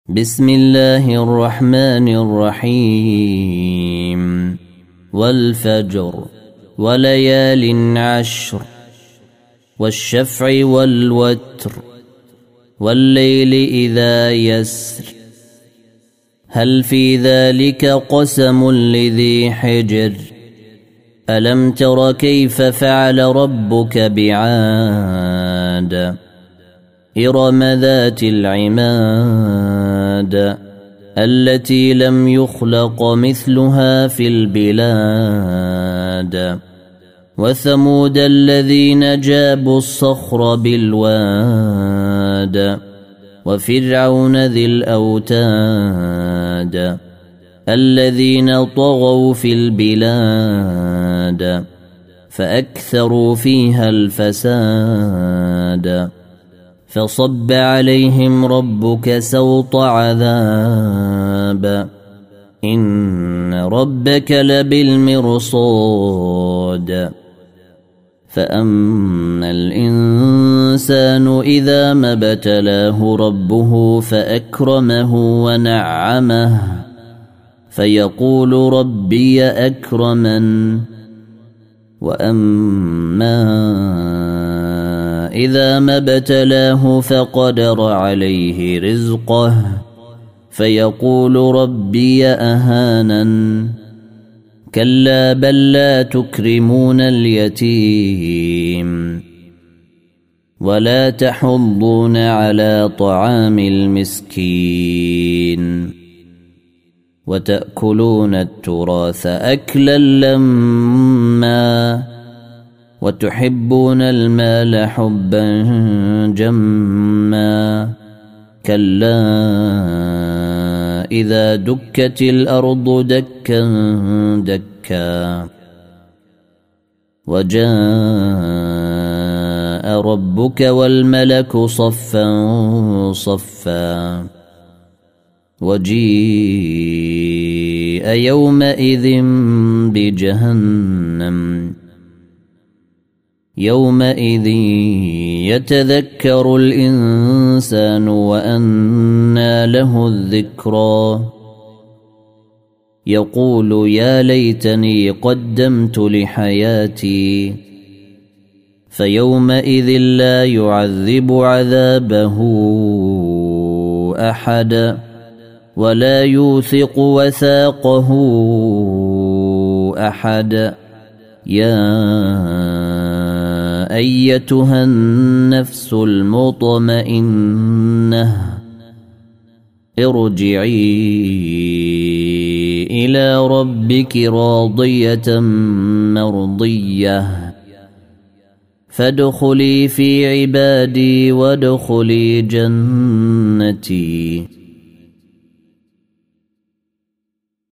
بسم الله الرحمن الرحيم والفجر وليال عشر والشفع والوتر والليل إذا يسر هل في ذلك قسم لذي حجر ألم تر كيف فعل ربك بعاد إرم ذات العماد التي لم يخلق مثلها في البلاد وثمود الذين جابوا الصخر بالواد وفرعون ذي الأوتاد الذين طغوا في البلاد فأكثروا فيها الفساد فصب عليهم ربك سوط عذاب إن ربك لبالمرصاد فأما الإنسان إذا ما ابتلاه ربه فأكرمه ونعمه فيقول ربي أكرمن وأما إذا ما ابتلاه فقدر عليه رزقه فيقول ربي أهانن كلا بل لا تكرمون اليتيم ولا تحضون على طعام المسكين وتأكلون التراث أكلا لما وتحبون المال حبا جما كلا إذا دكت الأرض دكا دكا وجاء ربك والملك صفا صفا وجيء يومئذ بجهنم يومئذ يتذكر الإنسان وأنى له الذكرى يقول يا ليتني قدمت لحياتي فيومئذ لا يعذب عذابه أحد ولا يوثق وثاقه أحد يا أيتها النفس المطمئنة ارجعي إلى ربك راضية مرضية فادخلي في عبادي وادخلي جنتي